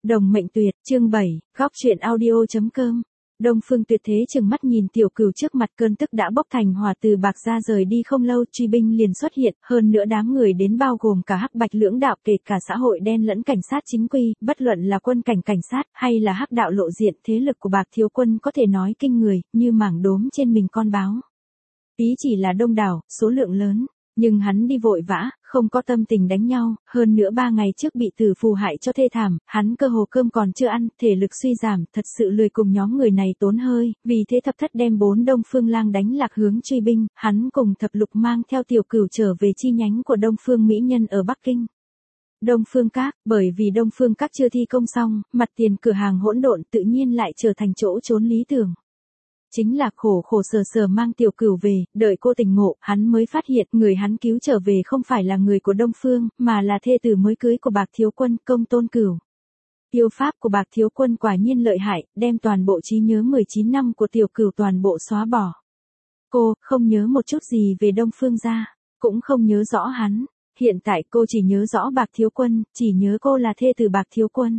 Đồng mệnh tuyệt, chương 7, góc chuyện audio.com. Đông Phương Tuyệt thế chừng mắt nhìn Tiểu Cửu trước mặt, cơn tức đã bốc thành hỏa. Từ Bạc Gia rời đi không lâu, truy binh liền xuất hiện, hơn nữa đám người đến bao gồm cả Hắc Bạch lưỡng đạo, kể cả xã hội đen lẫn cảnh sát chính quy, bất luận là quân cảnh cảnh sát hay là Hắc đạo lộ diện, thế lực của Bạc thiếu quân có thể nói kinh người, như mảng đốm trên mình con báo. Ý chỉ là đông đảo, số lượng lớn. Nhưng hắn đi vội vã, không có tâm tình đánh nhau, hơn nữa 3 ngày trước bị tử phù hại cho thê thảm, hắn cơ hồ cơm còn chưa ăn, thể lực suy giảm, thật sự lười cùng nhóm người này tốn hơi, vì thế thập thất đem 4 Đông Phương Lang đánh lạc hướng truy binh, hắn cùng Thập Lục mang theo Tiểu Cửu trở về chi nhánh của Đông Phương Mỹ Nhân ở Bắc Kinh. Đông Phương Các, bởi vì Đông Phương Các chưa thi công xong, mặt tiền cửa hàng hỗn độn tự nhiên lại trở thành chỗ trốn lý tưởng. Chính là khổ khổ sở sở mang Tiểu Cửu về, đợi cô tỉnh ngộ, hắn mới phát hiện người hắn cứu trở về không phải là người của Đông Phương, mà là thê tử mới cưới của Bạc thiếu quân, Công Tôn Cửu. Yêu pháp của Bạc thiếu quân quả nhiên lợi hại, đem toàn bộ trí nhớ 19 năm của Tiểu Cửu toàn bộ xóa bỏ. Cô không nhớ một chút gì về Đông Phương gia, cũng không nhớ rõ hắn. Hiện tại cô chỉ nhớ rõ Bạc thiếu quân, chỉ nhớ cô là thê tử Bạc thiếu quân.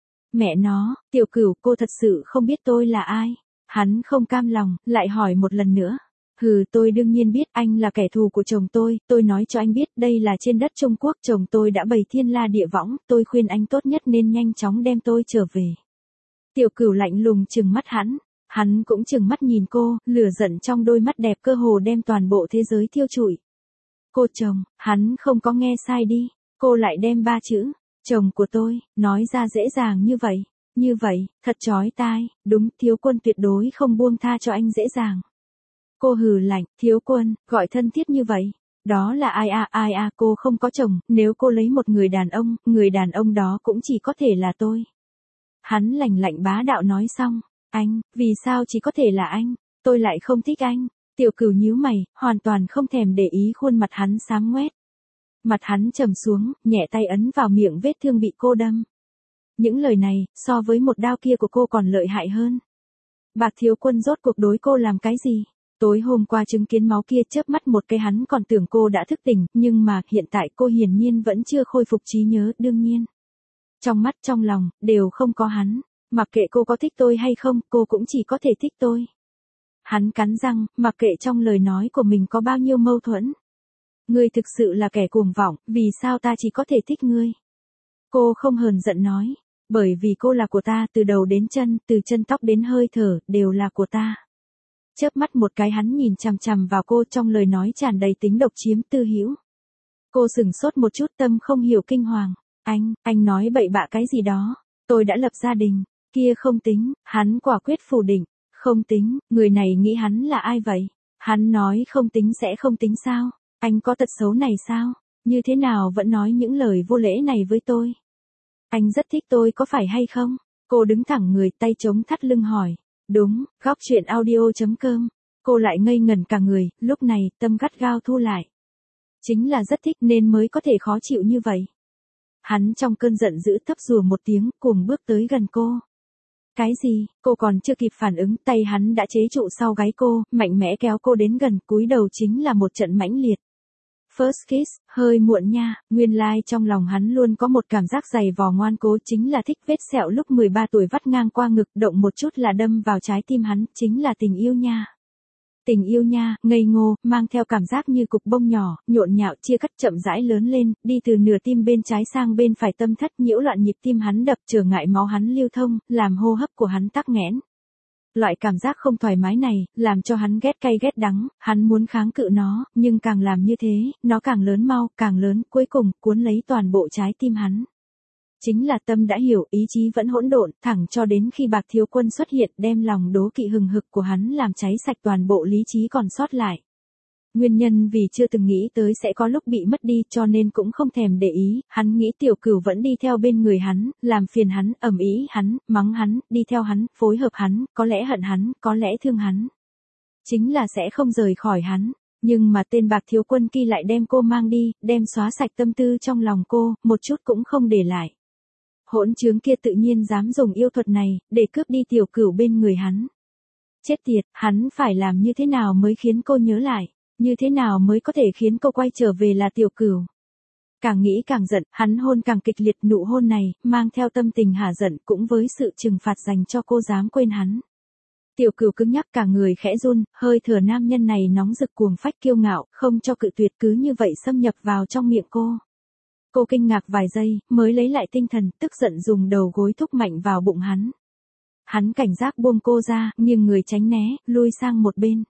Mẹ nó, Tiểu Cửu, cô thật sự không biết tôi là ai? Hắn không cam lòng, lại hỏi một lần nữa. Tôi đương nhiên biết anh là kẻ thù của chồng tôi nói cho anh biết đây là trên đất Trung Quốc, chồng tôi đã bày thiên la địa võng, tôi khuyên anh tốt nhất nên nhanh chóng đem tôi trở về. Tiểu Cửu lạnh lùng trừng mắt hắn cũng trừng mắt nhìn cô, lửa giận trong đôi mắt đẹp cơ hồ đem toàn bộ thế giới thiêu trụi. Cô chồng, hắn không có nghe sai đi, cô lại đem 3 chữ, chồng của tôi, nói ra dễ dàng như vậy. Như vậy, thật chói tai, đúng, thiếu quân tuyệt đối không buông tha cho anh dễ dàng. Cô hừ lạnh, thiếu quân, gọi thân thiết như vậy. Đó là ai à, cô không có chồng, nếu cô lấy một người đàn ông đó cũng chỉ có thể là tôi. Hắn lạnh lạnh bá đạo nói xong, anh, vì sao chỉ có thể là anh, tôi lại không thích anh. Tiểu Cửu nhíu mày, hoàn toàn không thèm để ý khuôn mặt hắn xám ngoét. Mặt hắn trầm xuống, nhẹ tay ấn vào miệng vết thương bị cô đâm. Những lời này, so với một đao kia của cô còn lợi hại hơn. Bạc thiếu quân rốt cuộc đối cô làm cái gì? Tối hôm qua chứng kiến máu kia chớp mắt một cái hắn còn tưởng cô đã thức tỉnh, nhưng mà hiện tại cô hiển nhiên vẫn chưa khôi phục trí nhớ, đương nhiên. Trong mắt trong lòng, đều không có hắn. Mặc kệ cô có thích tôi hay không, cô cũng chỉ có thể thích tôi. Hắn cắn răng, mặc kệ trong lời nói của mình có bao nhiêu mâu thuẫn. Ngươi thực sự là kẻ cuồng vọng, vì sao ta chỉ có thể thích ngươi? Cô không hờn giận nói, bởi vì cô là của ta, từ đầu đến chân, từ chân tóc đến hơi thở, đều là của ta. Chớp mắt một cái hắn nhìn chằm chằm vào cô, trong lời nói tràn đầy tính độc chiếm tư hữu. Cô sửng sốt một chút, tâm không hiểu kinh hoàng. Anh nói bậy bạ cái gì đó, tôi đã lập gia đình, kia không tính, hắn quả quyết phủ định, không tính, người này nghĩ hắn là ai vậy? Hắn nói không tính sẽ không tính sao? Anh có tật xấu này sao? Như thế nào vẫn nói những lời vô lễ này với tôi? Anh rất thích tôi có phải hay không? Cô đứng thẳng người, tay chống thắt lưng hỏi. Đúng, góc chuyện audio.com. Cô lại ngây ngẩn cả người, lúc này tâm gắt gao thu lại. Chính là rất thích nên mới có thể khó chịu như vậy. Hắn trong cơn giận dữ thấp rùa một tiếng, cùng bước tới gần cô. Cái gì? Cô còn chưa kịp phản ứng, tay hắn đã chế trụ sau gáy cô, mạnh mẽ kéo cô đến gần, cúi đầu chính là một trận mãnh liệt. First kiss, hơi muộn nha, nguyên lai trong lòng hắn luôn có một cảm giác dày vò ngoan cố, chính là thích vết sẹo lúc 13 tuổi vắt ngang qua ngực, động một chút là đâm vào trái tim hắn, chính là tình yêu nha. Tình yêu nha, ngây ngô, mang theo cảm giác như cục bông nhỏ, nhộn nhạo chia cắt chậm rãi lớn lên, đi từ nửa tim bên trái sang bên phải, tâm thất nhiễu loạn nhịp tim hắn đập, trở ngại máu hắn lưu thông, làm hô hấp của hắn tắc nghẽn. Loại cảm giác không thoải mái này, làm cho hắn ghét cay ghét đắng, hắn muốn kháng cự nó, nhưng càng làm như thế, nó càng lớn mau, càng lớn, cuối cùng, cuốn lấy toàn bộ trái tim hắn. Chính là tâm đã hiểu, ý chí vẫn hỗn độn, thẳng cho đến khi Bạc thiếu quân xuất hiện, đem lòng đố kỵ hừng hực của hắn làm cháy sạch toàn bộ lý trí còn sót lại. Nguyên nhân vì chưa từng nghĩ tới sẽ có lúc bị mất đi, cho nên cũng không thèm để ý, hắn nghĩ Tiểu Cửu vẫn đi theo bên người hắn, làm phiền hắn, ầm ĩ hắn, mắng hắn, đi theo hắn, phối hợp hắn, có lẽ hận hắn, có lẽ thương hắn. Chính là sẽ không rời khỏi hắn, nhưng mà tên Bạc thiếu quân kia lại đem cô mang đi, đem xóa sạch tâm tư trong lòng cô, một chút cũng không để lại. Hỗn trướng kia tự nhiên dám dùng yêu thuật này, để cướp đi Tiểu Cửu bên người hắn. Chết tiệt, hắn phải làm như thế nào mới khiến cô nhớ lại? Như thế nào mới có thể khiến cô quay trở về là Tiểu Cửu? Càng nghĩ càng giận, hắn hôn càng kịch liệt, nụ hôn này, mang theo tâm tình hả giận cũng với sự trừng phạt dành cho cô dám quên hắn. Tiểu Cửu cứng nhắc cả người khẽ run, hơi thở nam nhân này nóng rực cuồng phách kiêu ngạo, không cho cự tuyệt cứ như vậy xâm nhập vào trong miệng cô. Cô kinh ngạc vài giây, mới lấy lại tinh thần, tức giận dùng đầu gối thúc mạnh vào bụng hắn. Hắn cảnh giác buông cô ra, nghiêng người tránh né, lui sang một bên.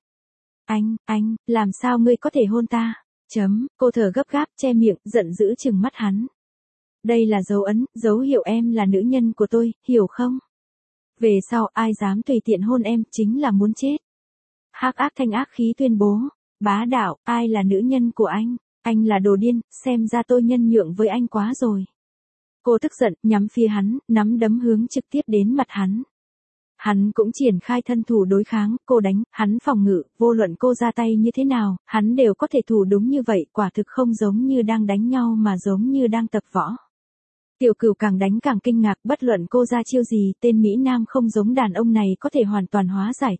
Anh, làm sao ngươi có thể hôn ta? Cô thở gấp gáp, che miệng, giận dữ trừng mắt hắn. Đây là dấu ấn, dấu hiệu em là nữ nhân của tôi, hiểu không? Về sau ai dám tùy tiện hôn em, chính là muốn chết. Hắc ác thanh ác khí tuyên bố. Bá đạo, ai là nữ nhân của anh? Anh là đồ điên, xem ra tôi nhân nhượng với anh quá rồi. Cô tức giận, nhắm phía hắn, nắm đấm hướng trực tiếp đến mặt hắn. Hắn cũng triển khai thân thủ đối kháng, cô đánh, hắn phòng ngự, vô luận cô ra tay như thế nào, hắn đều có thể thủ đúng như vậy, quả thực không giống như đang đánh nhau mà giống như đang tập võ. Tiểu Cửu càng đánh càng kinh ngạc, bất luận cô ra chiêu gì, tên Mỹ Nam không giống đàn ông này có thể hoàn toàn hóa giải,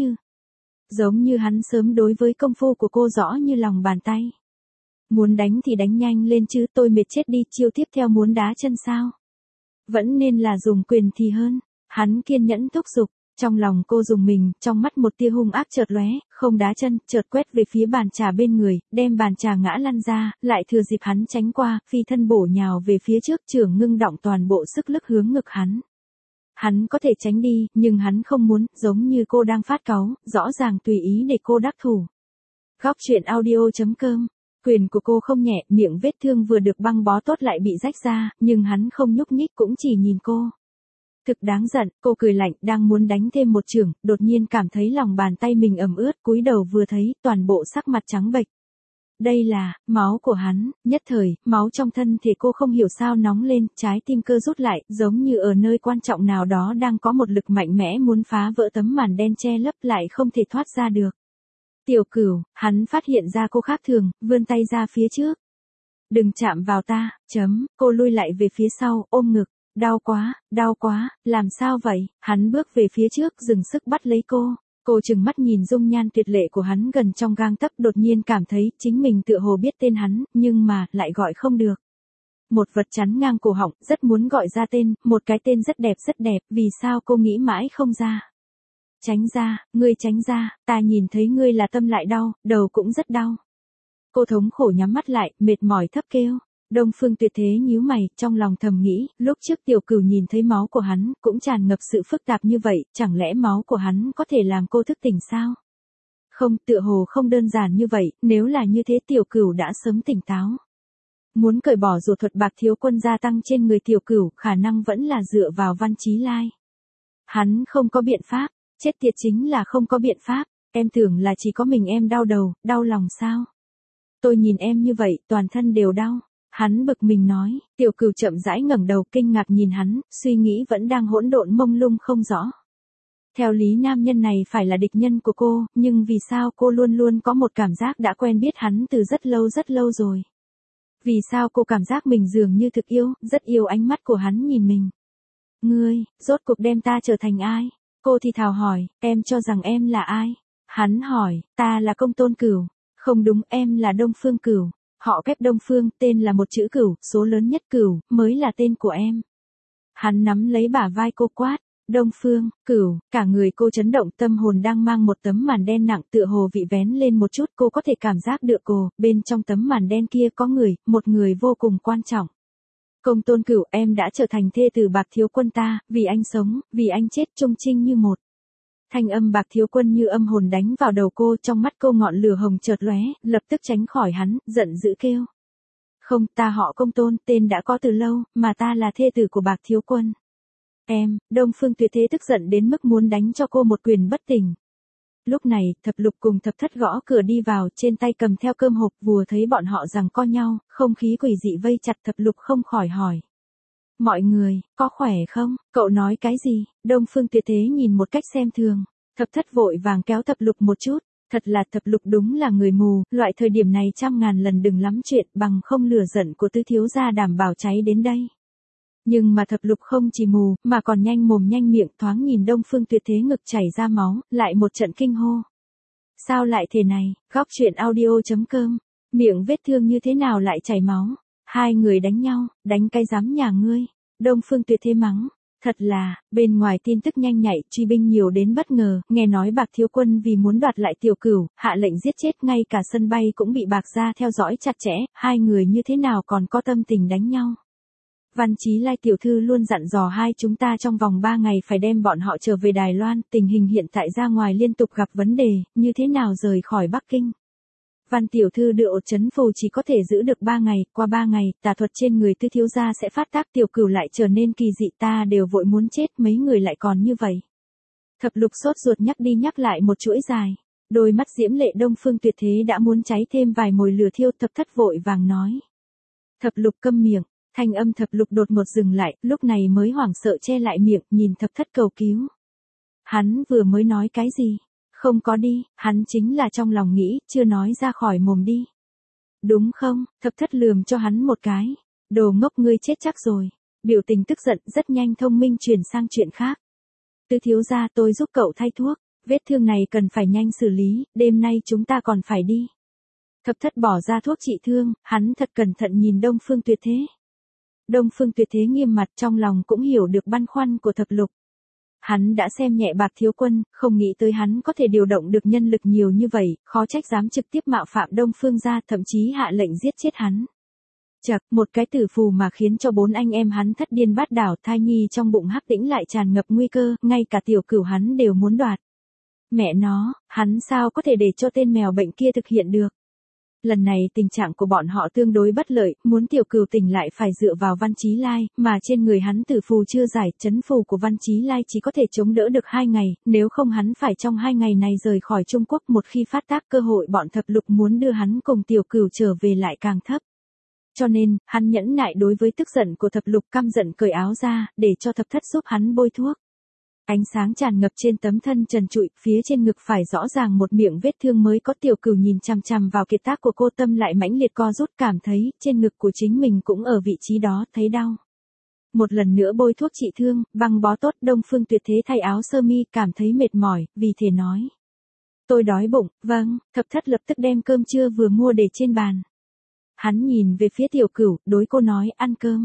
giống như hắn sớm đối với công phu của cô rõ như lòng bàn tay. Muốn đánh thì đánh nhanh lên chứ, tôi mệt chết đi, chiêu tiếp theo muốn đá chân sao? Vẫn nên là dùng quyền thì hơn. Hắn kiên nhẫn thúc giục, trong lòng cô rùng mình, trong mắt một tia hung ác chợt lóe, không đá chân, chợt quét về phía bàn trà bên người, đem bàn trà ngã lăn ra, lại thừa dịp hắn tránh qua, phi thân bổ nhào về phía trước, trưởng ngưng động toàn bộ sức lực hướng ngực hắn. Hắn có thể tránh đi, nhưng hắn không muốn, giống như cô đang phát cáu, rõ ràng tùy ý để cô đắc thủ. Góc truyện audio.com. Quyền của cô không nhẹ, miệng vết thương vừa được băng bó tốt lại bị rách ra, nhưng hắn không nhúc nhích cũng chỉ nhìn cô. Thực đáng giận, cô cười lạnh, đang muốn đánh thêm một chưởng, đột nhiên cảm thấy lòng bàn tay mình ẩm ướt, cúi đầu vừa thấy, toàn bộ sắc mặt trắng bệch. Đây là, máu của hắn, nhất thời, máu trong thân thể cô không hiểu sao nóng lên, trái tim cơ rút lại, giống như ở nơi quan trọng nào đó đang có một lực mạnh mẽ muốn phá vỡ tấm màn đen che lấp lại không thể thoát ra được. Tiểu Cửu, hắn phát hiện ra cô khác thường, vươn tay ra phía trước. Đừng chạm vào ta, cô lui lại về phía sau, ôm ngực. Đau quá, làm sao vậy? Hắn bước về phía trước, dừng sức bắt lấy cô. Cô trừng mắt nhìn dung nhan tuyệt lệ của hắn gần trong gang tấc, đột nhiên cảm thấy chính mình tựa hồ biết tên hắn, nhưng mà lại gọi không được. Một vật chắn ngang cổ họng, rất muốn gọi ra tên, một cái tên rất đẹp, vì sao cô nghĩ mãi không ra. Ngươi tránh ra, ta nhìn thấy ngươi là tâm lại đau, đầu cũng rất đau. Cô thống khổ nhắm mắt lại, mệt mỏi thấp kêu. Đông Phương Tuyệt thế nhíu mày, trong lòng thầm nghĩ, lúc trước Tiểu Cửu nhìn thấy máu của hắn, cũng tràn ngập sự phức tạp như vậy, chẳng lẽ máu của hắn có thể làm cô thức tỉnh sao? Không, tựa hồ không đơn giản như vậy, nếu là như thế Tiểu Cửu đã sớm tỉnh táo. Muốn cởi bỏ rùa thuật Bạc Thiếu Quân gia tăng trên người Tiểu Cửu, khả năng vẫn là dựa vào Văn Chí Lai. Hắn không có biện pháp, chết tiệt chính là không có biện pháp, em tưởng là chỉ có mình em đau đầu, đau lòng sao? Tôi nhìn em như vậy, toàn thân đều đau. Hắn bực mình nói, Tiểu Cửu chậm rãi ngẩng đầu kinh ngạc nhìn hắn, suy nghĩ vẫn đang hỗn độn mông lung không rõ. Theo lý nam nhân này phải là địch nhân của cô, nhưng vì sao cô luôn luôn có một cảm giác đã quen biết hắn từ rất lâu rồi. Vì sao cô cảm giác mình dường như thực yêu, rất yêu ánh mắt của hắn nhìn mình. Ngươi, rốt cuộc đem ta trở thành ai? Cô thì thào hỏi, em cho rằng em là ai? Hắn hỏi, ta là Công Tôn Cửu. Không đúng, em là Đông Phương Cửu. Họ kép Đông Phương, tên là một chữ Cửu, số lớn nhất Cửu, mới là tên của em. Hắn nắm lấy bả vai cô quát, Đông Phương, Cửu, cả người cô chấn động, tâm hồn đang mang một tấm màn đen nặng tựa hồ bị vén lên một chút, cô có thể cảm giác được bên trong tấm màn đen kia có người, một người vô cùng quan trọng. Công Tôn Cửu, em đã trở thành thê tử Bạc Thiếu Quân ta, vì anh sống, vì anh chết trung trinh như một. Thanh âm Bạc Thiếu Quân như âm hồn đánh vào đầu cô, trong mắt cô ngọn lửa hồng chợt lóe, lập tức tránh khỏi hắn, giận dữ kêu. Không, ta họ Công Tôn, tên đã có từ lâu, mà ta là thê tử của Bạc Thiếu Quân. Em, Đông Phương Tuyệt thế tức giận đến mức muốn đánh cho cô một quyền bất tỉnh. Lúc này, Thập Lục cùng Thập Thất gõ cửa đi vào, trên tay cầm theo cơm hộp, vừa thấy bọn họ giằng co nhau, không khí quỷ dị vây chặt, Thập Lục không khỏi hỏi. Mọi người, có khỏe không? Cậu nói cái gì? Đông Phương Tuyệt thế nhìn một cách xem thường. Thập Thất vội vàng kéo Thập Lục một chút. Thật là Thập Lục đúng là người mù, loại thời điểm này trăm ngàn lần đừng lắm chuyện, bằng không lửa giận của tứ thiếu gia đảm bảo cháy đến đây. Nhưng mà Thập Lục không chỉ mù, mà còn nhanh mồm nhanh miệng, thoáng nhìn Đông Phương Tuyệt thế ngực chảy ra máu, lại một trận kinh hô. Sao lại thế này? Góc truyện audio.com. Miệng vết thương như thế nào lại chảy máu? Hai người đánh nhau, đánh cái giám nhà ngươi. Đông Phương Tuyệt Thế mắng. Thật là, bên ngoài tin tức nhanh nhạy, truy binh nhiều đến bất ngờ, nghe nói Bạc Thiếu Quân vì muốn đoạt lại Tiểu Cửu, hạ lệnh giết chết, ngay cả sân bay cũng bị Bạc gia theo dõi chặt chẽ, hai người như thế nào còn có tâm tình đánh nhau. Văn Chí Lai tiểu thư luôn dặn dò hai chúng ta trong vòng 3 ngày phải đem bọn họ trở về Đài Loan, tình hình hiện tại ra ngoài liên tục gặp vấn đề, như thế nào rời khỏi Bắc Kinh. Văn tiểu thư đưa ột trấn phù chỉ có thể giữ được 3 ngày, qua 3 ngày, tà thuật trên người Tư thiếu gia sẽ phát tác, Tiểu Cửu lại trở nên kỳ dị, ta đều vội muốn chết, mấy người lại còn như vậy. Thập Lục sốt ruột nhắc đi nhắc lại một chuỗi dài, đôi mắt diễm lệ Đông Phương Tuyệt Thế đã muốn cháy thêm vài mồi lửa thiêu. Thập Thất vội vàng nói. Thập Lục câm miệng, thanh âm Thập Lục đột ngột dừng lại, lúc này mới hoảng sợ che lại miệng, nhìn Thập Thất cầu cứu. Hắn vừa mới nói cái gì? Không có đi, hắn chính là trong lòng nghĩ, chưa nói ra khỏi mồm đi. Đúng không? Thập Thất lườm cho hắn một cái. Đồ ngốc, ngươi chết chắc rồi. Biểu tình tức giận rất nhanh thông minh chuyển sang chuyện khác. Tư thiếu gia, tôi giúp cậu thay thuốc. Vết thương này cần phải nhanh xử lý, đêm nay chúng ta còn phải đi. Thập Thất bỏ ra thuốc trị thương, hắn thật cẩn thận nhìn Đông Phương Tuyệt Thế. Đông Phương Tuyệt Thế nghiêm mặt, trong lòng cũng hiểu được băn khoăn của Thập Lục. Hắn đã xem nhẹ Bạc Thiếu Quân, không nghĩ tới hắn có thể điều động được nhân lực nhiều như vậy, khó trách dám trực tiếp mạo phạm Đông Phương gia, thậm chí hạ lệnh giết chết hắn. Chậc, một cái tử phù mà khiến cho 4 anh em hắn thất điên bát đảo, thai nhi trong bụng Hắc Tĩnh lại tràn ngập nguy cơ, ngay cả Tiểu Cửu hắn đều muốn đoạt. Mẹ nó, hắn sao có thể để cho tên mèo bệnh kia thực hiện được? Lần này tình trạng của bọn họ tương đối bất lợi, muốn Tiểu Cửu tỉnh lại phải dựa vào Văn Chí Lai, mà trên người hắn tử phù chưa giải, trấn phù của Văn Chí Lai chỉ có thể chống đỡ được 2 ngày, nếu không hắn phải trong 2 ngày này rời khỏi Trung Quốc, một khi phát tác cơ hội bọn Thập Lục muốn đưa hắn cùng Tiểu Cửu trở về lại càng thấp. Cho nên, hắn nhẫn nại đối với tức giận của Thập Lục, căm giận cởi áo ra, để cho Thập Thất giúp hắn bôi thuốc. Ánh sáng tràn ngập trên tấm thân trần trụi, phía trên ngực phải rõ ràng một miệng vết thương mới có. Tiểu Cửu nhìn chằm chằm vào kiệt tác của cô, tâm lại mãnh liệt co rút, cảm thấy trên ngực của chính mình cũng ở vị trí đó, thấy đau. Một lần nữa bôi thuốc trị thương, băng bó tốt. Đông Phương Tuyệt Thế thay áo sơ mi, cảm thấy mệt mỏi, vì thế nói. Tôi đói bụng. Vâng. Thập Thất lập tức đem cơm trưa vừa mua để trên bàn. Hắn nhìn về phía Tiểu Cửu, đối cô nói, ăn cơm.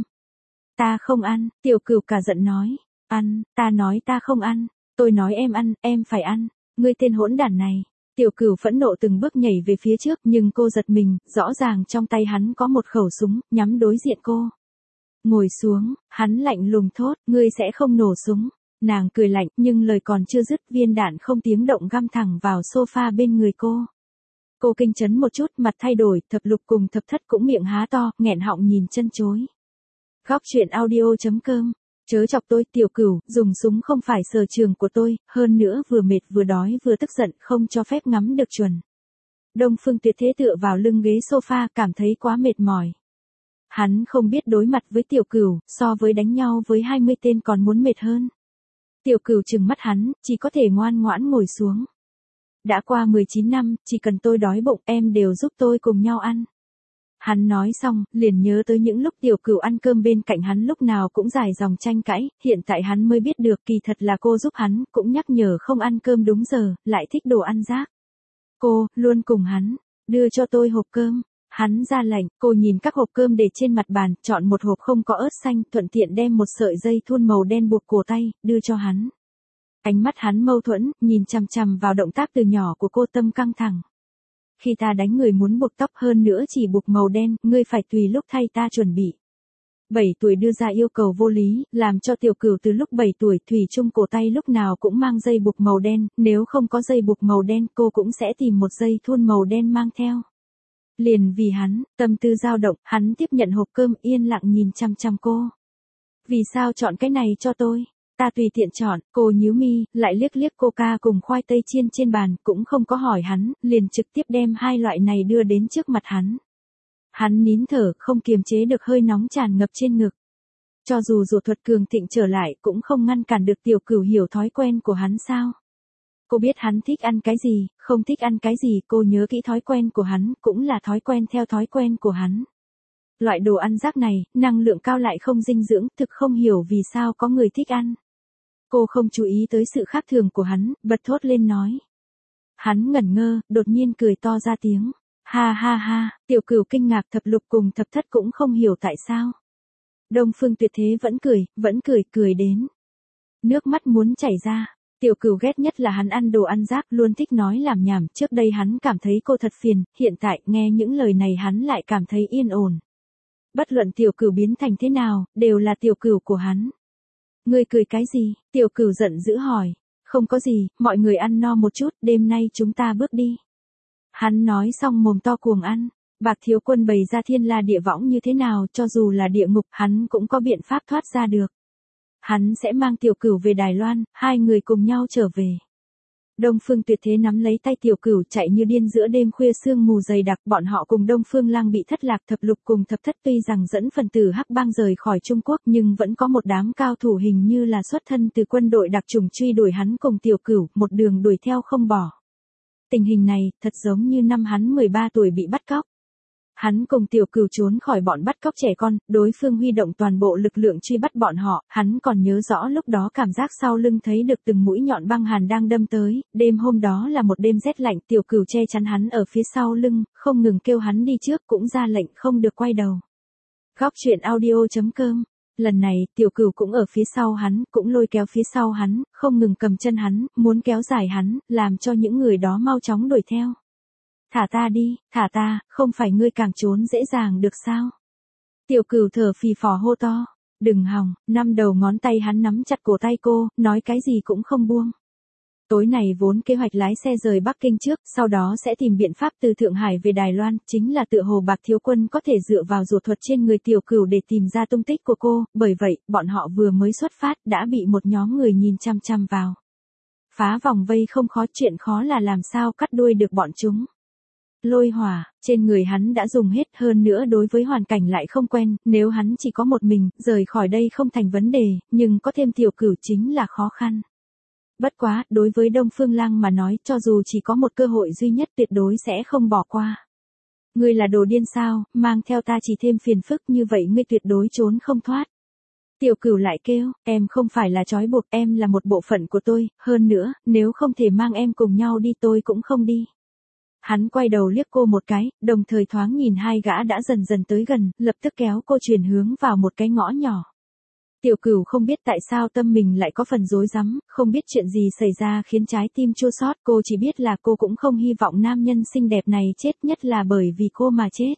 Ta không ăn. Tiểu Cửu cả giận nói. Ăn, ta nói ta không ăn. Tôi nói em ăn, em phải ăn. Ngươi tên hỗn đản này. Tiểu Cửu phẫn nộ từng bước nhảy về phía trước, nhưng cô giật mình, rõ ràng trong tay hắn có một khẩu súng, nhắm đối diện cô. Ngồi xuống, hắn lạnh lùng thốt, ngươi sẽ không nổ súng. Nàng cười lạnh, nhưng lời còn chưa dứt, viên đạn không tiếng động găm thẳng vào sofa bên người cô. Cô kinh chấn một chút, mặt thay đổi, Thập Lục cùng Thập Thất cũng miệng há to, nghẹn họng nhìn chân chối. Góc truyện audio.com. Chớ chọc tôi. Tiểu Cửu, dùng súng không phải sở trường của tôi, hơn nữa vừa mệt vừa đói vừa tức giận, không cho phép ngắm được chuẩn. Đông Phương Tuyệt Thế tựa vào lưng ghế sofa, cảm thấy quá mệt mỏi. Hắn không biết đối mặt với Tiểu Cửu, so với đánh nhau với 20 tên còn muốn mệt hơn. Tiểu Cửu trừng mắt hắn, chỉ có thể ngoan ngoãn ngồi xuống. Đã qua 19 năm, chỉ cần tôi đói bụng, em đều giúp tôi cùng nhau ăn. Hắn nói xong, liền nhớ tới những lúc Tiểu Cửu ăn cơm bên cạnh hắn lúc nào cũng dài dòng tranh cãi, hiện tại hắn mới biết được kỳ thật là cô giúp hắn, cũng nhắc nhở không ăn cơm đúng giờ, lại thích đồ ăn rác. Cô, luôn cùng hắn, đưa cho tôi hộp cơm. Hắn ra lệnh, cô nhìn các hộp cơm để trên mặt bàn, chọn một hộp không có ớt xanh, thuận tiện đem một sợi dây thun màu đen buộc cổ tay, đưa cho hắn. Ánh mắt hắn mâu thuẫn, nhìn chằm chằm vào động tác từ nhỏ của cô, tâm căng thẳng. Khi ta đánh người muốn buộc tóc, hơn nữa chỉ buộc màu đen, ngươi phải tùy lúc thay ta chuẩn bị. 7 tuổi đưa ra yêu cầu vô lý, làm cho Tiểu Cửu từ lúc 7 tuổi thủy chung cổ tay lúc nào cũng mang dây buộc màu đen, nếu không có dây buộc màu đen cô cũng sẽ tìm một dây thun màu đen mang theo. Liền vì hắn, tâm tư dao động, hắn tiếp nhận hộp cơm, yên lặng nhìn chăm chăm cô. Vì sao chọn cái này cho tôi? Ta tùy tiện chọn. Cô nhíu mi, lại liếc liếc coca cùng khoai tây chiên trên bàn, cũng không có hỏi hắn, liền trực tiếp đem hai loại này đưa đến trước mặt hắn. Hắn nín thở, không kiềm chế được hơi nóng tràn ngập trên ngực. Cho dù dù thuật cường thịnh trở lại, cũng không ngăn cản được Tiểu Cửu hiểu thói quen của hắn sao? Cô biết hắn thích ăn cái gì, không thích ăn cái gì, cô nhớ kỹ thói quen của hắn, cũng là thói quen theo thói quen của hắn. Loại đồ ăn rác này, năng lượng cao lại không dinh dưỡng, thực không hiểu vì sao có người thích ăn. Cô không chú ý tới sự khác thường của hắn, bật thốt lên nói. Hắn ngẩn ngơ, đột nhiên cười to ra tiếng. Ha ha ha, tiểu cửu kinh ngạc, thập lục cùng thập thất cũng không hiểu tại sao. Đông Phương Tuyệt Thế vẫn cười đến. Nước mắt muốn chảy ra. Tiểu cửu ghét nhất là hắn ăn đồ ăn rác, luôn thích nói làm nhảm, trước đây hắn cảm thấy cô thật phiền, hiện tại nghe những lời này hắn lại cảm thấy yên ổn. Bất luận tiểu cửu biến thành thế nào, đều là tiểu cửu của hắn. Ngươi cười cái gì? Tiểu cửu giận dữ hỏi. Không có gì, mọi người ăn no một chút, đêm nay chúng ta bước đi. Hắn nói xong mồm to cuồng ăn. Bạc Thiếu Quân bày ra thiên la địa võng như thế nào, cho dù là địa ngục, hắn cũng có biện pháp thoát ra được. Hắn sẽ mang tiểu cửu về Đài Loan, hai người cùng nhau trở về. Đông Phương Tuyệt Thế nắm lấy tay tiểu cửu chạy như điên giữa đêm khuya sương mù dày đặc, bọn họ cùng Đông Phương Lang bị thất lạc, thập lục cùng thập thất tuy rằng dẫn phần tử Hắc Bang rời khỏi Trung Quốc nhưng vẫn có một đám cao thủ hình như là xuất thân từ quân đội đặc chủng truy đuổi hắn cùng tiểu cửu, một đường đuổi theo không bỏ. Tình hình này, thật giống như năm hắn 13 tuổi bị bắt cóc. Hắn cùng tiểu cửu trốn khỏi bọn bắt cóc trẻ con, đối phương huy động toàn bộ lực lượng truy bắt bọn họ, hắn còn nhớ rõ lúc đó cảm giác sau lưng thấy được từng mũi nhọn băng hàn đang đâm tới, đêm hôm đó là một đêm rét lạnh, tiểu cửu che chắn hắn ở phía sau lưng, không ngừng kêu hắn đi trước, cũng ra lệnh không được quay đầu. Góc truyện audio.com. Lần này, tiểu cửu cũng ở phía sau hắn, cũng lôi kéo phía sau hắn, không ngừng cầm chân hắn, muốn kéo dài hắn, làm cho những người đó mau chóng đuổi theo. Thả ta đi, thả ta, không phải ngươi càng trốn dễ dàng được sao? Tiểu cửu thở phì phò hô to. Đừng hòng, năm đầu ngón tay hắn nắm chặt cổ tay cô, nói cái gì cũng không buông. Tối này vốn kế hoạch lái xe rời Bắc Kinh trước, sau đó sẽ tìm biện pháp từ Thượng Hải về Đài Loan, chính là tựa hồ Bạc Thiếu Quân có thể dựa vào rùa thuật trên người tiểu cửu để tìm ra tung tích của cô, bởi vậy, bọn họ vừa mới xuất phát đã bị một nhóm người nhìn chăm chăm vào. Phá vòng vây không khó, chuyện khó là làm sao cắt đuôi được bọn chúng. Lôi hỏa, trên người hắn đã dùng hết, hơn nữa đối với hoàn cảnh lại không quen, nếu hắn chỉ có một mình, rời khỏi đây không thành vấn đề, nhưng có thêm tiểu cửu chính là khó khăn. Bất quá, đối với Đông Phương Lang mà nói, cho dù chỉ có một cơ hội duy nhất tuyệt đối sẽ không bỏ qua. Ngươi là đồ điên sao, mang theo ta chỉ thêm phiền phức, như vậy ngươi tuyệt đối trốn không thoát. Tiểu cửu lại kêu, em không phải là trói buộc, em là một bộ phận của tôi, hơn nữa, nếu không thể mang em cùng nhau đi tôi cũng không đi. Hắn quay đầu liếc cô một cái, đồng thời thoáng nhìn hai gã đã dần dần tới gần, lập tức kéo cô chuyển hướng vào một cái ngõ nhỏ. Tiểu cửu không biết tại sao tâm mình lại có phần rối rắm, không biết chuyện gì xảy ra khiến trái tim chua xót, cô chỉ biết là cô cũng không hy vọng nam nhân xinh đẹp này chết, nhất là bởi vì cô mà chết.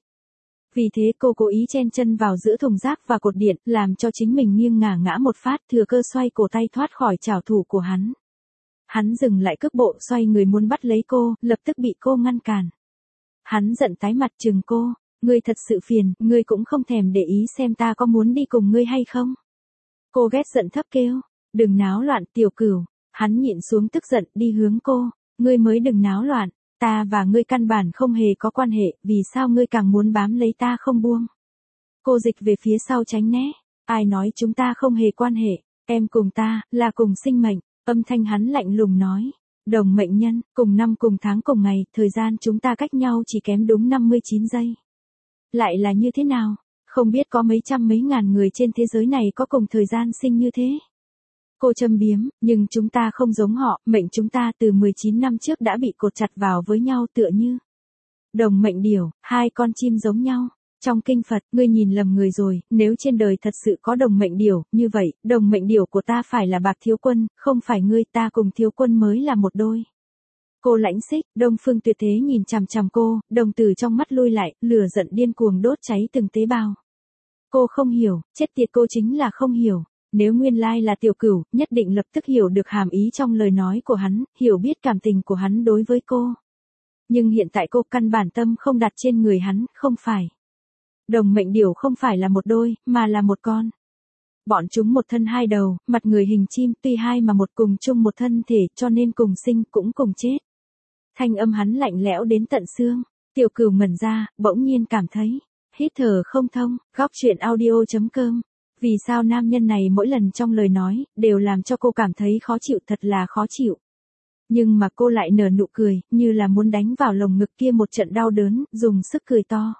Vì thế cô cố ý chen chân vào giữa thùng rác và cột điện, làm cho chính mình nghiêng ngả một phát, thừa cơ xoay cổ tay thoát khỏi trảo thủ của hắn. Hắn dừng lại cước bộ, xoay người muốn bắt lấy cô, lập tức bị cô ngăn cản. Hắn giận tái mặt trừng cô, ngươi thật sự phiền, ngươi cũng không thèm để ý xem ta có muốn đi cùng ngươi hay không. Cô ghét giận thấp kêu, đừng náo loạn tiểu cửu. Hắn nhịn xuống tức giận đi hướng cô, ngươi mới đừng náo loạn, ta và ngươi căn bản không hề có quan hệ, vì sao ngươi càng muốn bám lấy ta không buông. Cô dịch về phía sau tránh né, ai nói chúng ta không hề quan hệ, em cùng ta, là cùng sinh mệnh. Âm thanh hắn lạnh lùng nói, đồng mệnh nhân, cùng năm cùng tháng cùng ngày, thời gian chúng ta cách nhau chỉ kém đúng 59 giây. Lại là như thế nào? Không biết có mấy trăm mấy ngàn người trên thế giới này có cùng thời gian sinh như thế. Cô châm biếm, nhưng chúng ta không giống họ, mệnh chúng ta từ 19 năm trước đã bị cột chặt vào với nhau tựa như đồng mệnh điểu, hai con chim giống nhau. Trong kinh Phật, ngươi nhìn lầm người rồi, nếu trên đời thật sự có đồng mệnh điểu, như vậy, đồng mệnh điểu của ta phải là Bạc Thiếu Quân, không phải ngươi, ta cùng Thiếu Quân mới là một đôi. Cô lãnh xích, Đông Phương Tuyệt Thế nhìn chằm chằm cô, đồng tử trong mắt lui lại, lửa giận điên cuồng đốt cháy từng tế bào. Cô không hiểu, chết tiệt, cô chính là không hiểu. Nếu nguyên lai là tiểu cửu, nhất định lập tức hiểu được hàm ý trong lời nói của hắn, hiểu biết cảm tình của hắn đối với cô. Nhưng hiện tại cô căn bản tâm không đặt trên người hắn, không phải. Đồng mệnh điểu không phải là một đôi, mà là một con. Bọn chúng một thân hai đầu, mặt người hình chim, tuy hai mà một cùng chung một thân thể, cho nên cùng sinh cũng cùng chết. Thanh âm hắn lạnh lẽo đến tận xương. Tiểu cửu ngẩn ra, bỗng nhiên cảm thấy hít thở không thông. Góc truyện audio.com. Vì sao nam nhân này mỗi lần trong lời nói đều làm cho cô cảm thấy khó chịu, thật là khó chịu. Nhưng mà cô lại nở nụ cười, như là muốn đánh vào lồng ngực kia một trận đau đớn, dùng sức cười to.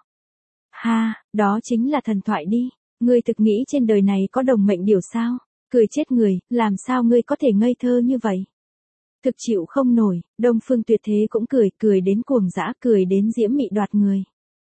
Ha, đó chính là thần thoại đi. Ngươi thực nghĩ trên đời này có đồng mệnh điểu sao? Cười chết người, làm sao ngươi có thể ngây thơ như vậy? Thực chịu không nổi, Đông Phương Tuyệt Thế cũng cười đến cuồng dã, cười đến diễm mị đoạt người.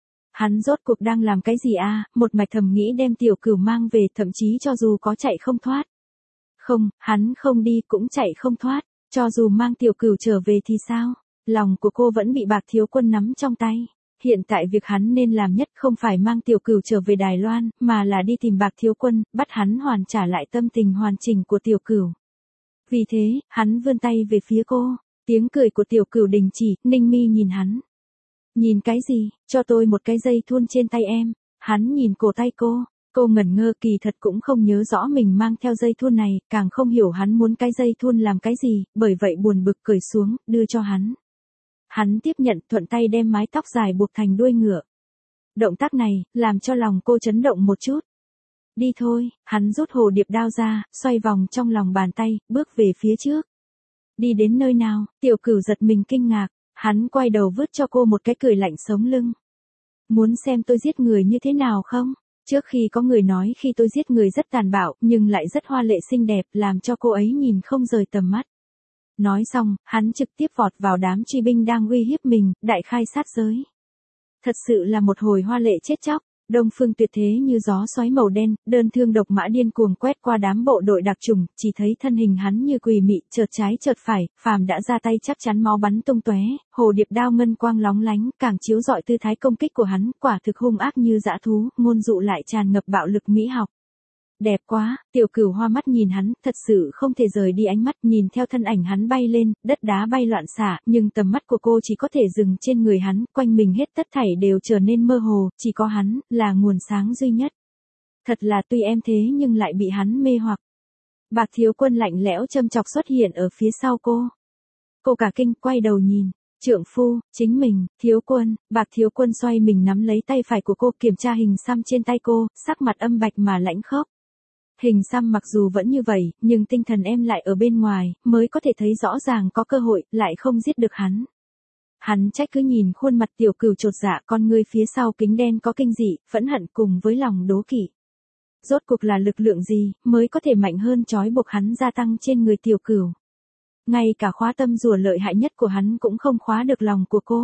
Hắn rốt cuộc đang làm cái gì a? Một mạch thầm nghĩ đem Tiểu Cửu mang về, thậm chí cho dù có chạy không thoát. Không, hắn không đi cũng chạy không thoát, cho dù mang Tiểu Cửu trở về thì sao? Lòng của cô vẫn bị Bạc Thiếu Quân nắm trong tay. Hiện tại việc hắn nên làm nhất không phải mang Tiểu Cửu trở về Đài Loan, mà là đi tìm Bạc Thiếu Quân, bắt hắn hoàn trả lại tâm tình hoàn chỉnh của Tiểu Cửu. Vì thế, hắn vươn tay về phía cô, tiếng cười của Tiểu Cửu đình chỉ, Ninh Mi nhìn hắn. Nhìn cái gì, cho tôi một cái dây thun trên tay em. Hắn nhìn cổ tay cô ngẩn ngơ, kỳ thật cũng không nhớ rõ mình mang theo dây thun này, càng không hiểu hắn muốn cái dây thun làm cái gì, bởi vậy buồn bực cởi xuống, đưa cho hắn. Hắn tiếp nhận, thuận tay đem mái tóc dài buộc thành đuôi ngựa. Động tác này, làm cho lòng cô chấn động một chút. Đi thôi, hắn rút hồ điệp đao ra, xoay vòng trong lòng bàn tay, bước về phía trước. Đi đến nơi nào, Tiểu Cửu giật mình kinh ngạc, hắn quay đầu vứt cho cô một cái cười lạnh sống lưng. Muốn xem tôi giết người như thế nào không? Trước khi có người nói khi tôi giết người rất tàn bạo, nhưng lại rất hoa lệ xinh đẹp, làm cho cô ấy nhìn không rời tầm mắt. Nói xong, hắn trực tiếp vọt vào đám truy binh đang uy hiếp mình, đại khai sát giới. Thật sự là một hồi hoa lệ chết chóc. Đông Phương Tuyệt Thế như gió xoáy màu đen, đơn thương độc mã điên cuồng quét qua đám bộ đội đặc chủng, chỉ thấy thân hình hắn như quỷ mị, chợt trái chợt phải, phàm đã ra tay chắc chắn máu bắn tung tóe, hồ điệp đao ngân quang lóng lánh, càng chiếu rọi tư thái công kích của hắn, quả thực hung ác như dã thú, ngôn dụ lại tràn ngập bạo lực mỹ học. Đẹp quá, Tiểu Cửu hoa mắt nhìn hắn, thật sự không thể rời đi ánh mắt, nhìn theo thân ảnh hắn bay lên, đất đá bay loạn xạ, nhưng tầm mắt của cô chỉ có thể dừng trên người hắn, quanh mình hết tất thảy đều trở nên mơ hồ, chỉ có hắn, là nguồn sáng duy nhất. Thật là tuy em thế nhưng lại bị hắn mê hoặc. Bạc Thiếu Quân lạnh lẽo châm chọc xuất hiện ở phía sau cô. Cô cả kinh, quay đầu nhìn. Trượng phu, chính mình, Thiếu Quân. Bạc Thiếu Quân xoay mình nắm lấy tay phải của cô, kiểm tra hình xăm trên tay cô, sắc mặt âm bạch mà lãnh khốc. Hình xăm mặc dù vẫn như vậy, nhưng tinh thần em lại ở bên ngoài, mới có thể thấy rõ ràng có cơ hội, lại không giết được hắn. Hắn trách cứ nhìn khuôn mặt Tiểu Cửu chột dạ, con ngươi phía sau kính đen có kinh dị, phẫn hận cùng với lòng đố kỵ. Rốt cuộc là lực lượng gì, mới có thể mạnh hơn trói buộc hắn gia tăng trên người Tiểu Cửu. Ngay cả khóa tâm rùa lợi hại nhất của hắn cũng không khóa được lòng của cô.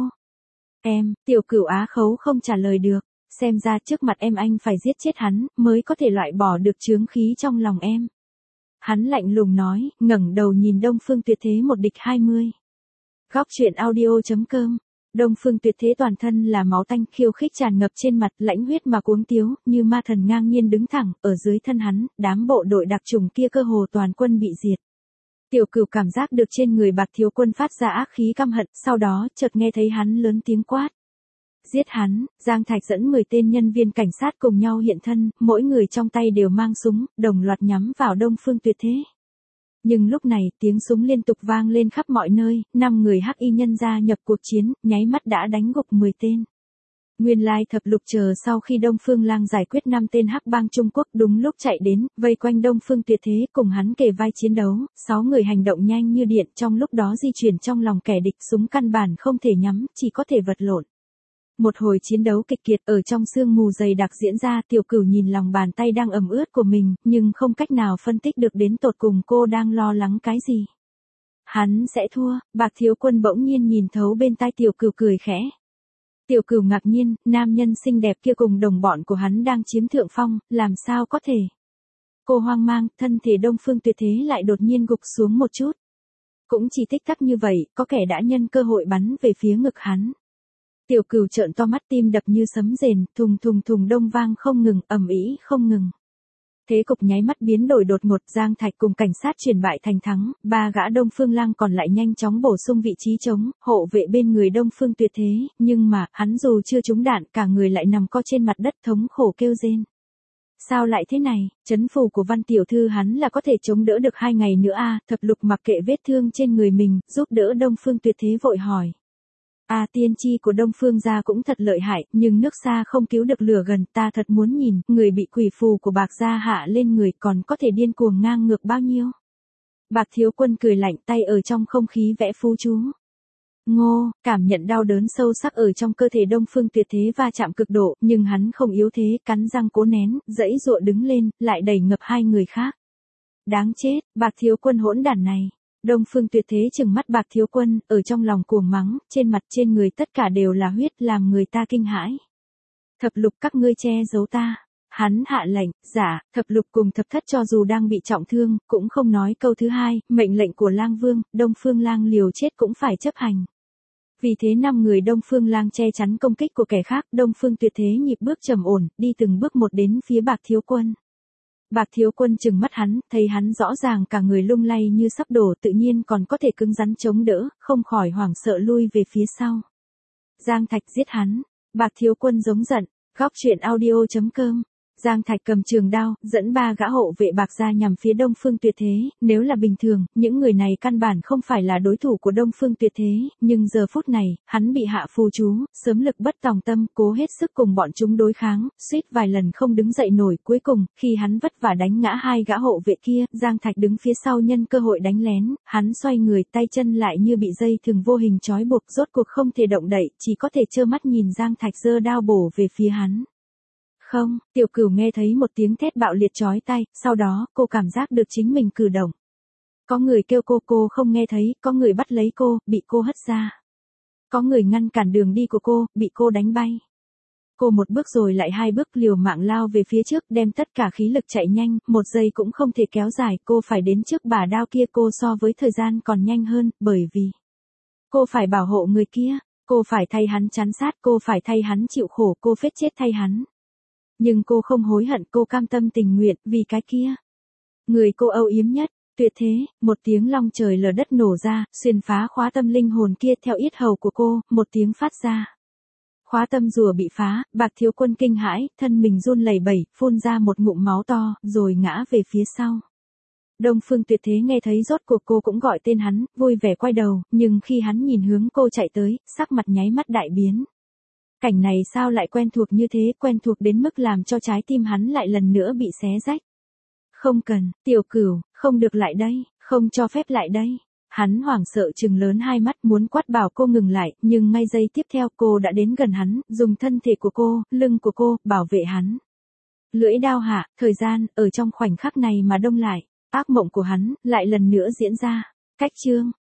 Em, Tiểu Cửu á khấu không trả lời được. Xem ra trước mặt em anh phải giết chết hắn, mới có thể loại bỏ được chướng khí trong lòng em. Hắn lạnh lùng nói, ngẩng đầu nhìn Đông Phương Tuyệt Thế một địch 20. Góc truyện audio.com. Đông Phương Tuyệt Thế toàn thân là máu tanh, khiêu khích tràn ngập trên mặt, lãnh huyết mà cuống tiếu, như ma thần ngang nhiên đứng thẳng, ở dưới thân hắn, đám bộ đội đặc chủng kia cơ hồ toàn quân bị diệt. Tiểu Cửu cảm giác được trên người Bạc Thiếu Quân phát ra ác khí căm hận, sau đó chợt nghe thấy hắn lớn tiếng quát. Giết hắn, Giang Thạch dẫn 10 tên nhân viên cảnh sát cùng nhau hiện thân, mỗi người trong tay đều mang súng, đồng loạt nhắm vào Đông Phương Tuyệt Thế. Nhưng lúc này, tiếng súng liên tục vang lên khắp mọi nơi, 5 người hắc y nhân gia nhập cuộc chiến, nháy mắt đã đánh gục 10 tên. Nguyên lai thập lục chờ sau khi Đông Phương Lang giải quyết 5 tên hắc bang Trung Quốc đúng lúc chạy đến, vây quanh Đông Phương Tuyệt Thế cùng hắn kề vai chiến đấu, 6 người hành động nhanh như điện, trong lúc đó di chuyển trong lòng kẻ địch, súng căn bản không thể nhắm, chỉ có thể vật lộn. Một hồi chiến đấu kịch liệt ở trong sương mù dày đặc diễn ra, Tiểu Cửu nhìn lòng bàn tay đang ẩm ướt của mình, nhưng không cách nào phân tích được đến tột cùng cô đang lo lắng cái gì. Hắn sẽ thua, Bạc Thiếu Quân bỗng nhiên nhìn thấu bên tai Tiểu Cửu cười khẽ. Tiểu Cửu ngạc nhiên, nam nhân xinh đẹp kia cùng đồng bọn của hắn đang chiếm thượng phong, làm sao có thể. Cô hoang mang, thân thể Đông Phương Tuyệt Thế lại đột nhiên gục xuống một chút. Cũng chỉ tích tắc như vậy, có kẻ đã nhân cơ hội bắn về phía ngực hắn. Tiểu Cửu trợn to mắt, tim đập như sấm rền, thùng thùng thùng đông vang không ngừng, ầm ĩ không ngừng. Thế cục nháy mắt biến đổi đột ngột, Giang Thạch cùng cảnh sát chuyển bại thành thắng, 3 gã Đông Phương Lang còn lại nhanh chóng bổ sung vị trí trống, hộ vệ bên người Đông Phương Tuyệt Thế, nhưng mà, hắn dù chưa trúng đạn, cả người lại nằm co trên mặt đất thống khổ kêu rên. Sao lại thế này, trấn phù của Văn tiểu thư hắn là có thể chống đỡ được 2 ngày nữa à, Thập Lục mặc kệ vết thương trên người mình, giúp đỡ Đông Phương Tuyệt Thế vội hỏi. Tiên tri của Đông Phương gia cũng thật lợi hại, nhưng nước xa không cứu được lửa gần, ta thật muốn nhìn, người bị quỷ phù của Bạc gia hạ lên người còn có thể điên cuồng ngang ngược bao nhiêu. Bạc Thiếu Quân cười lạnh, tay ở trong không khí vẽ phù chú. Ngô, cảm nhận đau đớn sâu sắc ở trong cơ thể Đông Phương Tuyệt Thế va chạm cực độ, nhưng hắn không yếu thế, cắn răng cố nén, giãy giụa đứng lên, lại đẩy ngập 2 người khác. Đáng chết, Bạc Thiếu Quân hỗn đản này. Đông Phương Tuyệt Thế trừng mắt Bạc Thiếu Quân, ở trong lòng cuồng mắng, trên mặt trên người tất cả đều là huyết, làm người ta kinh hãi. Thập lục các ngươi che giấu ta. Hắn hạ lệnh, dạ, thập lục cùng thập thất cho dù đang bị trọng thương, cũng không nói câu thứ hai, mệnh lệnh của Lang Vương, Đông Phương Lang liều chết cũng phải chấp hành. Vì thế 5 người Đông Phương Lang che chắn công kích của kẻ khác, Đông Phương Tuyệt Thế nhịp bước trầm ổn, đi từng bước một đến phía Bạc Thiếu Quân. Bạc Thiếu Quân trừng mắt hắn, thấy hắn rõ ràng cả người lung lay như sắp đổ, tự nhiên còn có thể cứng rắn chống đỡ, không khỏi hoảng sợ lui về phía sau. Giang Thạch giết hắn. Bạc Thiếu Quân giống giận. Góc truyện audio.com. Giang Thạch cầm trường đao, dẫn 3 gã hộ vệ Bạc gia nhằm phía Đông Phương Tuyệt Thế, nếu là bình thường, những người này căn bản không phải là đối thủ của Đông Phương Tuyệt Thế, nhưng giờ phút này, hắn bị hạ phù chú, sớm lực bất tòng tâm, cố hết sức cùng bọn chúng đối kháng, suýt vài lần không đứng dậy nổi, cuối cùng, khi hắn vất vả đánh ngã 2 gã hộ vệ kia, Giang Thạch đứng phía sau nhân cơ hội đánh lén, hắn xoay người, tay chân lại như bị dây thừng vô hình trói buộc, rốt cuộc không thể động đậy, chỉ có thể trơ mắt nhìn Giang Thạch giơ đao bổ về phía hắn. Không, Tiểu Cửu nghe thấy một tiếng thét bạo liệt chói tai, sau đó, cô cảm giác được chính mình cử động. Có người kêu cô không nghe thấy, có người bắt lấy cô, bị cô hất ra. Có người ngăn cản đường đi của cô, bị cô đánh bay. Cô một bước rồi lại 2 bước liều mạng lao về phía trước, đem tất cả khí lực chạy nhanh, 1 giây cũng không thể kéo dài, cô phải đến trước bả đao kia, cô so với thời gian còn nhanh hơn, bởi vì cô phải bảo hộ người kia, cô phải thay hắn chắn sát, cô phải thay hắn chịu khổ, cô phết chết thay hắn. Nhưng cô không hối hận, cô cam tâm tình nguyện, vì cái kia. Người cô âu yếm nhất, Tuyệt Thế, một tiếng long trời lở đất nổ ra, xuyên phá khóa tâm linh hồn kia theo yết hầu của cô, một tiếng phát ra. Khóa tâm rùa bị phá, Bạc Thiếu Quân kinh hãi, thân mình run lẩy bẩy, phun ra một ngụm máu to, rồi ngã về phía sau. Đông Phương Tuyệt Thế nghe thấy rốt cuộc cô cũng gọi tên hắn, vui vẻ quay đầu, nhưng khi hắn nhìn hướng cô chạy tới, sắc mặt nháy mắt đại biến. Cảnh này sao lại quen thuộc như thế, quen thuộc đến mức làm cho trái tim hắn lại lần nữa bị xé rách. Không cần, Tiểu Cửu, không được lại đây, không cho phép lại đây. Hắn hoảng sợ trừng lớn 2 mắt muốn quát bảo cô ngừng lại, nhưng ngay giây tiếp theo cô đã đến gần hắn, dùng thân thể của cô, lưng của cô, bảo vệ hắn. Lưỡi đao hạ, thời gian, ở trong khoảnh khắc này mà đông lại, ác mộng của hắn, lại lần nữa diễn ra. Cách chương.